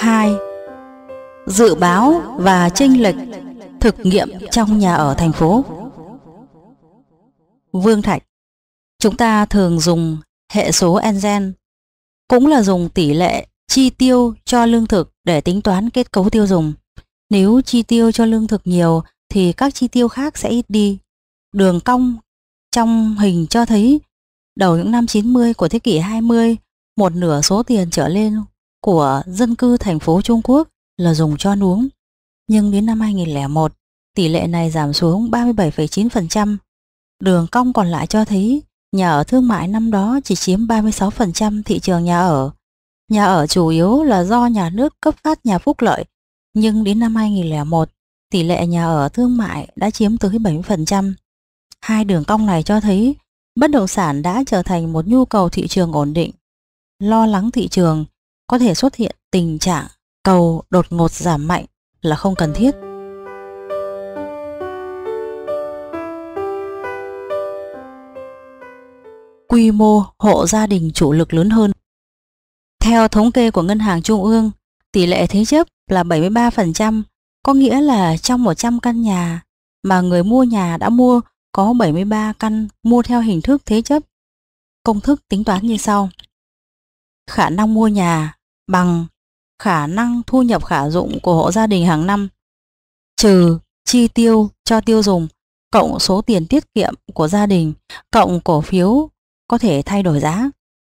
2. Dự báo và chênh lệch thực nghiệm trong nhà ở thành phố. Vương Thạch. Chúng ta thường dùng hệ số Engen, cũng là dùng tỷ lệ chi tiêu cho lương thực để tính toán kết cấu tiêu dùng. Nếu chi tiêu cho lương thực nhiều thì các chi tiêu khác sẽ ít đi. Đường cong trong hình cho thấy đầu những năm 90 của thế kỷ 20, một nửa số tiền trở lên của dân cư thành phố Trung Quốc là dùng cho ăn uống. Nhưng đến năm 2001, tỷ lệ này giảm xuống 37,9%. Đường cong còn lại cho thấy nhà ở thương mại năm đó chỉ chiếm 36% thị trường nhà ở. Nhà ở chủ yếu là do nhà nước cấp phát nhà phúc lợi, nhưng đến năm 2001, tỷ lệ nhà ở thương mại đã chiếm tới 70%. Hai đường cong này cho thấy bất động sản đã trở thành một nhu cầu thị trường ổn định. Lo lắng thị trường có thể xuất hiện tình trạng cầu đột ngột giảm mạnh là không cần thiết. Quy mô hộ gia đình chủ lực lớn hơn. Theo thống kê của Ngân hàng Trung ương, tỷ lệ thế chấp là 73%, có nghĩa là trong 100 căn nhà mà người mua nhà đã mua có 73 căn mua theo hình thức thế chấp. Công thức tính toán như sau. Khả năng mua nhà bằng khả năng thu nhập khả dụng của hộ gia đình hàng năm trừ chi tiêu cho tiêu dùng cộng số tiền tiết kiệm của gia đình cộng cổ phiếu có thể thay đổi giá.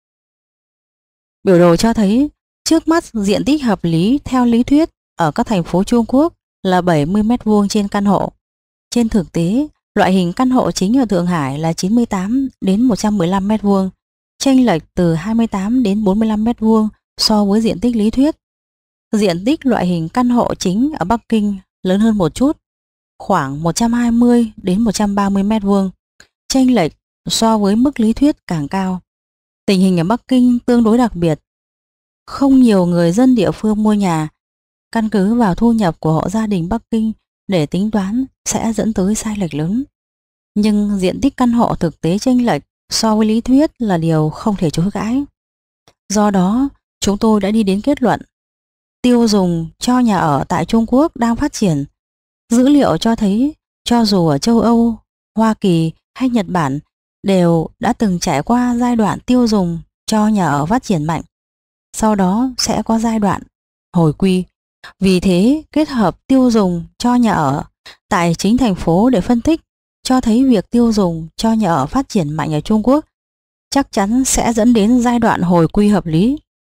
Biểu đồ cho thấy trước mắt diện tích hợp lý theo lý thuyết ở các thành phố Trung Quốc là 70 m² trên căn hộ. Trên thực tế, loại hình căn hộ chính ở Thượng Hải là 98 đến 115 m², chênh lệch từ 28 đến 45 m² so với diện tích lý thuyết. Diện tích loại hình căn hộ chính ở Bắc Kinh lớn hơn một chút, khoảng 120 đến 130 m², chênh lệch so với mức lý thuyết càng cao. Tình hình ở Bắc Kinh tương đối đặc biệt. Không nhiều người dân địa phương mua nhà. Căn cứ vào thu nhập của hộ gia đình Bắc Kinh để tính toán sẽ dẫn tới sai lệch lớn. Nhưng diện tích căn hộ thực tế chênh lệch so với lý thuyết là điều không thể chối cãi. Do đó, chúng tôi đã đi đến kết luận tiêu dùng cho nhà ở tại Trung Quốc đang phát triển. Dữ liệu cho thấy cho dù ở châu Âu, Hoa Kỳ hay Nhật Bản đều đã từng trải qua giai đoạn tiêu dùng cho nhà ở phát triển mạnh. Sau đó sẽ có giai đoạn hồi quy. Vì thế, kết hợp tiêu dùng cho nhà ở tại chính thành phố để phân tích cho thấy việc tiêu dùng cho nhà ở phát triển mạnh ở Trung Quốc chắc chắn sẽ dẫn đến giai đoạn hồi quy hợp lý.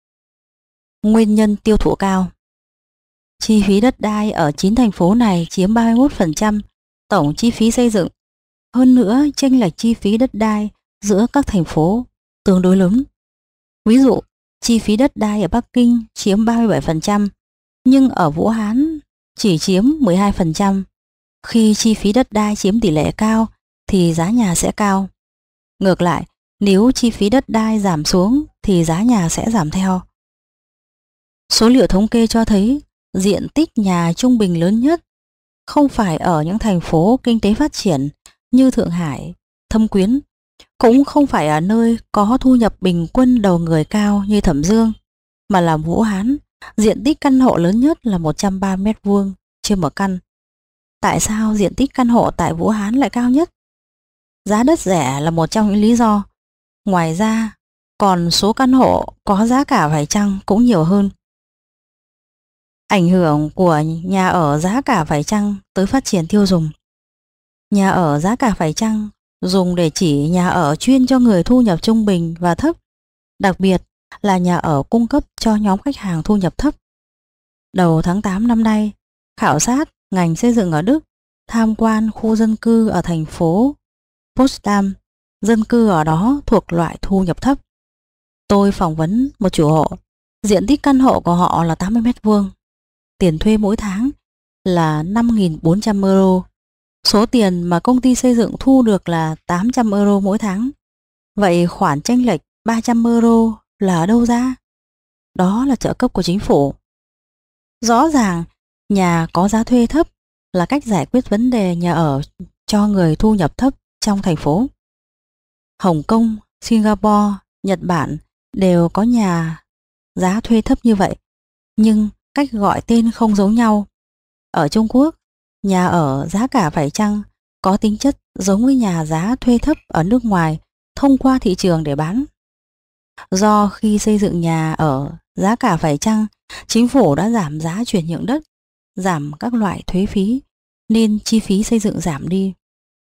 Nguyên nhân tiêu thụ cao. Chi phí đất đai ở 9 thành phố này chiếm 31% tổng chi phí xây dựng. Hơn nữa, chênh lệch chi phí đất đai giữa các thành phố tương đối lớn. Ví dụ, chi phí đất đai ở Bắc Kinh chiếm 37%, nhưng ở Vũ Hán chỉ chiếm 12%. Khi chi phí đất đai chiếm tỷ lệ cao thì giá nhà sẽ cao. Ngược lại, nếu chi phí đất đai giảm xuống thì giá nhà sẽ giảm theo. Số liệu thống kê cho thấy diện tích nhà trung bình lớn nhất không phải ở những thành phố kinh tế phát triển như Thượng Hải, Thâm Quyến, cũng không phải ở nơi có thu nhập bình quân đầu người cao như Thẩm Dương, mà là Vũ Hán. Diện tích căn hộ lớn nhất là 130 m² trên một căn. Tại sao diện tích căn hộ tại Vũ Hán lại cao nhất? Giá đất rẻ là một trong những lý do. Ngoài ra, còn số căn hộ có giá cả phải chăng cũng nhiều hơn. Ảnh hưởng của nhà ở giá cả phải chăng tới phát triển tiêu dùng. Nhà ở giá cả phải chăng dùng để chỉ nhà ở chuyên cho người thu nhập trung bình và thấp, đặc biệt là nhà ở cung cấp cho nhóm khách hàng thu nhập thấp. Đầu tháng 8 năm nay, khảo sát ngành xây dựng ở Đức, tham quan khu dân cư ở thành phố Potsdam, dân cư ở đó thuộc loại thu nhập thấp. Tôi phỏng vấn một chủ hộ, diện tích căn hộ của họ là 80 m², tiền thuê mỗi tháng là 5.400 euro. Số tiền mà công ty xây dựng thu được là 800 euro mỗi tháng. Vậy khoản chênh lệch 300 euro là ở đâu ra? Đó là trợ cấp của chính phủ. Rõ ràng, nhà có giá thuê thấp là cách giải quyết vấn đề nhà ở cho người thu nhập thấp trong thành phố. Hồng Kông, Singapore, Nhật Bản đều có nhà giá thuê thấp như vậy, nhưng cách gọi tên không giống nhau. Ở Trung Quốc, nhà ở giá cả phải chăng có tính chất giống với nhà giá thuê thấp ở nước ngoài thông qua thị trường để bán. Do khi xây dựng nhà ở giá cả phải chăng, chính phủ đã giảm giá chuyển nhượng đất, giảm các loại thuế phí, nên chi phí xây dựng giảm đi.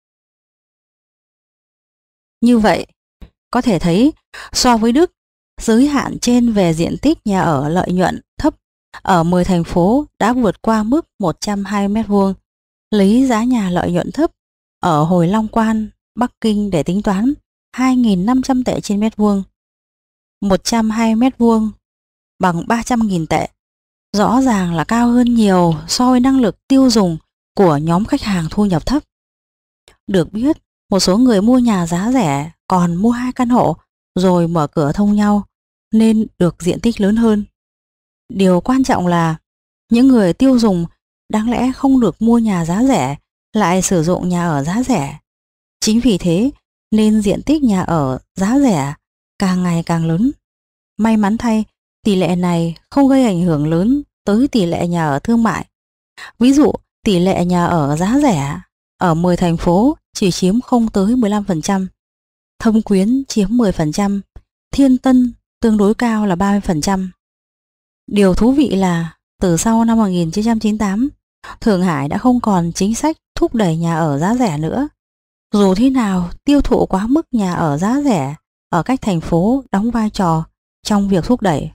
Như vậy, có thể thấy so với Đức, giới hạn trên về diện tích nhà ở lợi nhuận thấp ở 10 thành phố đã vượt qua mức 120 m². Lấy giá nhà lợi nhuận thấp ở Hồi Long Quan, Bắc Kinh để tính toán 2.500 tệ trên mét vuông. 120 m² bằng 300.000 tệ. Rõ ràng là cao hơn nhiều so với năng lực tiêu dùng của nhóm khách hàng thu nhập thấp. Được biết, một số người mua nhà giá rẻ còn mua 2 căn hộ rồi mở cửa thông nhau nên được diện tích lớn hơn. Điều quan trọng là những người tiêu dùng đáng lẽ không được mua nhà giá rẻ lại sử dụng nhà ở giá rẻ. Chính vì thế nên diện tích nhà ở giá rẻ càng ngày càng lớn. May mắn thay, tỷ lệ này không gây ảnh hưởng lớn tới tỷ lệ nhà ở thương mại. Ví dụ, tỷ lệ nhà ở giá rẻ ở 10 thành phố chỉ chiếm không tới 15%, Thâm Quyến chiếm 10%, Thiên Tân tương đối cao là 30%. Điều thú vị là từ sau năm 1998, Thượng Hải đã không còn chính sách thúc đẩy nhà ở giá rẻ nữa. Dù thế nào, tiêu thụ quá mức nhà ở giá rẻ ở các thành phố đóng vai trò trong việc thúc đẩy.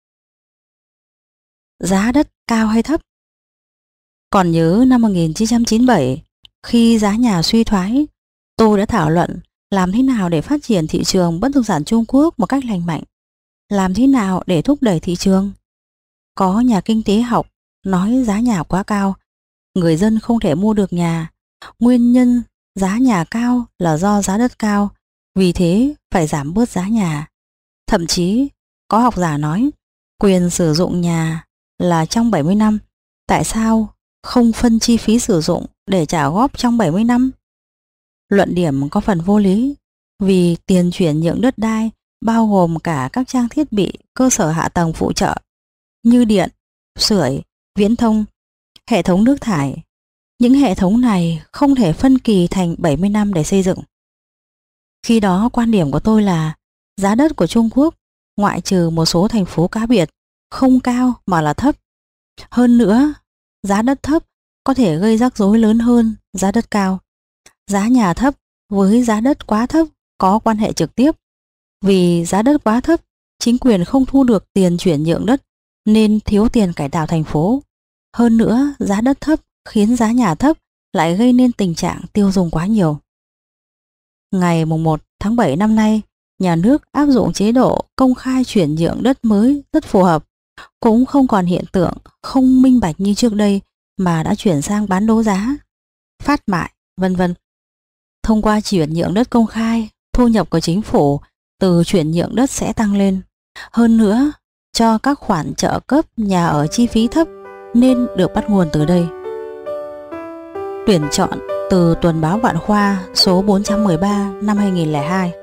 Giá đất cao hay thấp? Còn nhớ năm 1997, khi giá nhà suy thoái, tôi đã thảo luận làm thế nào để phát triển thị trường bất động sản Trung Quốc một cách lành mạnh, làm thế nào để thúc đẩy thị trường. Có nhà kinh tế học nói giá nhà quá cao, người dân không thể mua được nhà. Nguyên nhân giá nhà cao là do giá đất cao, vì thế phải giảm bớt giá nhà. Thậm chí có học giả nói quyền sử dụng nhà là trong 70 năm, tại sao không phân chi phí sử dụng để trả góp trong 70 năm? Luận điểm có phần vô lý, vì tiền chuyển nhượng đất đai bao gồm cả các trang thiết bị cơ sở hạ tầng phụ trợ như điện, sưởi, viễn thông, hệ thống nước thải. Những hệ thống này không thể phân kỳ thành 70 năm để xây dựng. Khi đó quan điểm của tôi là giá đất của Trung Quốc, ngoại trừ một số thành phố cá biệt, không cao mà là thấp. Hơn nữa, giá đất thấp có thể gây rắc rối lớn hơn giá đất cao. Giá nhà thấp với giá đất quá thấp có quan hệ trực tiếp. Vì giá đất quá thấp, chính quyền không thu được tiền chuyển nhượng đất nên thiếu tiền cải tạo thành phố. Hơn nữa, giá đất thấp khiến giá nhà thấp lại gây nên tình trạng tiêu dùng quá nhiều. Ngày 1 tháng 7 năm nay, nhà nước áp dụng chế độ công khai chuyển nhượng đất mới rất phù hợp, cũng không còn hiện tượng không minh bạch như trước đây mà đã chuyển sang bán đấu giá, phát mại, vân vân. Thông qua chuyển nhượng đất công khai, thu nhập của chính phủ từ chuyển nhượng đất sẽ tăng lên. Hơn nữa, cho các khoản trợ cấp nhà ở chi phí thấp nên được bắt nguồn từ đây. Tuyển chọn từ Tuần báo Vạn Khoa số 413 năm 2002.